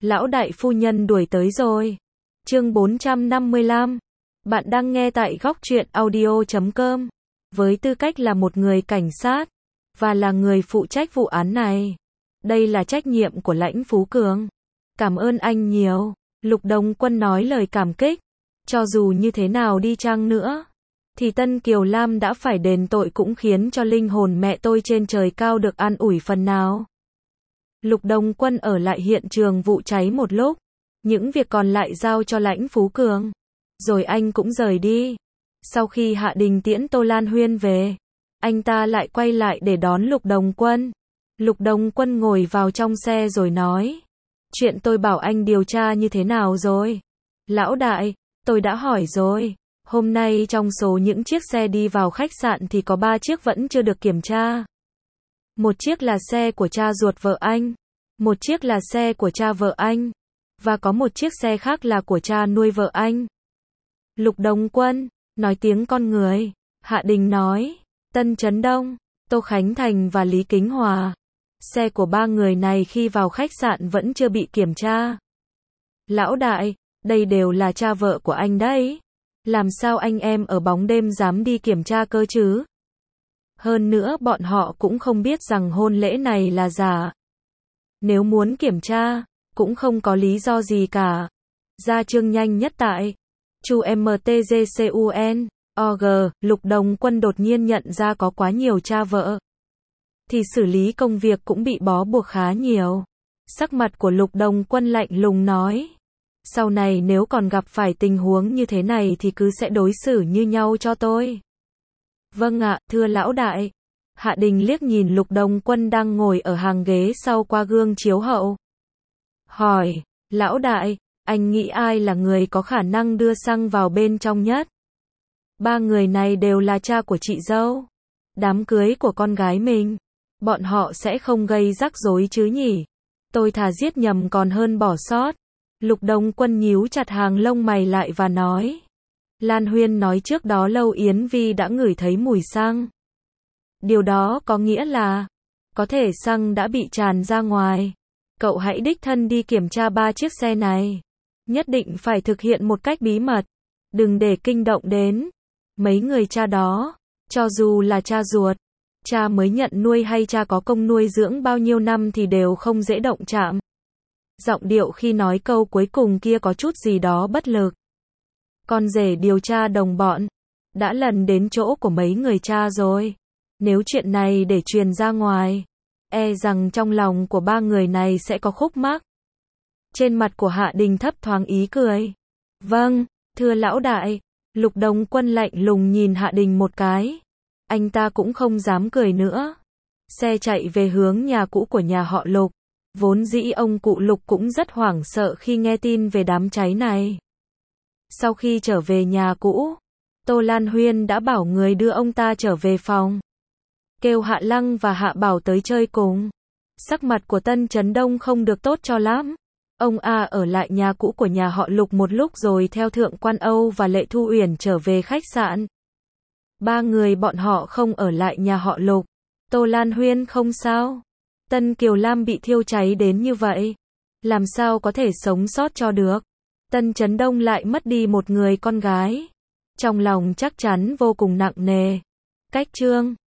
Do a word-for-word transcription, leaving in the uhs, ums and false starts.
Lão đại phu nhân đuổi tới rồi. Chương bốn trăm năm mươi lăm. Bạn đang nghe tại góc truyện audio chấm com. Với tư cách là một người cảnh sát, và là người phụ trách vụ án này, đây là trách nhiệm của Lãnh Phú Cường. Cảm ơn anh nhiều. Lục Đồng Quân nói lời cảm kích. Cho dù như thế nào đi chăng nữa, thì Tân Kiều Lam đã phải đền tội cũng khiến cho linh hồn mẹ tôi trên trời cao được an ủi phần nào. Lục Đồng Quân ở lại hiện trường vụ cháy một lúc, những việc còn lại giao cho Lãnh Phú Cường. Rồi anh cũng rời đi. Sau khi Hạ Đình tiễn Tô Lan Huyên về, anh ta lại quay lại để đón Lục Đồng Quân. Lục Đồng Quân ngồi vào trong xe rồi nói: chuyện tôi bảo anh điều tra như thế nào rồi? Lão đại, tôi đã hỏi rồi. Hôm nay trong số những chiếc xe đi vào khách sạn thì có ba chiếc vẫn chưa được kiểm tra. Một chiếc là xe của cha ruột vợ anh, một chiếc là xe của cha vợ anh, và có một chiếc xe khác là của cha nuôi vợ anh. Lục Đồng Quân nói tiếng con người. Hạ Đình nói: Tân Chấn Đông, Tô Khánh Thành và Lý Kính Hòa. Xe của ba người này khi vào khách sạn vẫn chưa bị kiểm tra. Lão đại, đây đều là cha vợ của anh đấy. Làm sao anh em ở bóng đêm dám đi kiểm tra cơ chứ? Hơn nữa bọn họ cũng không biết rằng hôn lễ này là giả. Nếu muốn kiểm tra, cũng không có lý do gì cả. Ra chương nhanh nhất tại Chu M T G C U N O G. Lục Đồng Quân đột nhiên nhận ra có quá nhiều cha vợ, thì xử lý công việc cũng bị bó buộc khá nhiều. Sắc mặt của Lục Đồng Quân lạnh lùng nói: sau này nếu còn gặp phải tình huống như thế này thì cứ sẽ đối xử như nhau cho tôi. Vâng ạ, thưa lão đại. Hạ Đình liếc nhìn Lục Đồng Quân đang ngồi ở hàng ghế sau qua gương chiếu hậu. Hỏi: lão đại, anh nghĩ ai là người có khả năng đưa xăng vào bên trong nhất? Ba người này đều là cha của chị dâu. Đám cưới của con gái mình. Bọn họ sẽ không gây rắc rối chứ nhỉ? Tôi thà giết nhầm còn hơn bỏ sót. Lục Đồng Quân nhíu chặt hàng lông mày lại và nói: Lan Huyên nói trước đó Lâu Yến Vi đã ngửi thấy mùi xăng. Điều đó có nghĩa là có thể xăng đã bị tràn ra ngoài. Cậu hãy đích thân đi kiểm tra ba chiếc xe này. Nhất định phải thực hiện một cách bí mật. Đừng để kinh động đến mấy người cha đó. Cho dù là cha ruột, cha mới nhận nuôi hay cha có công nuôi dưỡng bao nhiêu năm thì đều không dễ động chạm. Giọng điệu khi nói câu cuối cùng kia có chút gì đó bất lực. Con rể điều tra đồng bọn đã lần đến chỗ của mấy người cha rồi. Nếu chuyện này để truyền ra ngoài, e rằng trong lòng của ba người này sẽ có khúc mắc. Trên mặt của Hạ Đình thấp thoáng ý cười. Vâng, thưa lão đại. Lục Đồng Quân lạnh lùng nhìn Hạ Đình một cái. Anh ta cũng không dám cười nữa. Xe chạy về hướng nhà cũ của nhà họ Lục. Vốn dĩ ông cụ Lục cũng rất hoảng sợ khi nghe tin về đám cháy này. Sau khi trở về nhà cũ, Tô Lan Huyên đã bảo người đưa ông ta trở về phòng, kêu Hạ Lăng và Hạ Bảo tới chơi cùng. Sắc mặt của Tân Chấn Đông không được tốt cho lắm. Ông A ở lại nhà cũ của nhà họ Lục một lúc rồi theo Thượng Quan Âu và Lệ Thu Uyển trở về khách sạn. Ba người bọn họ không ở lại nhà họ Lục. Tô Lan Huyên không sao. Tân Kiều Lam bị thiêu cháy đến như vậy, làm sao có thể sống sót cho được. Tân Chấn Đông lại mất đi một người con gái. Trong lòng chắc chắn vô cùng nặng nề. Cách chương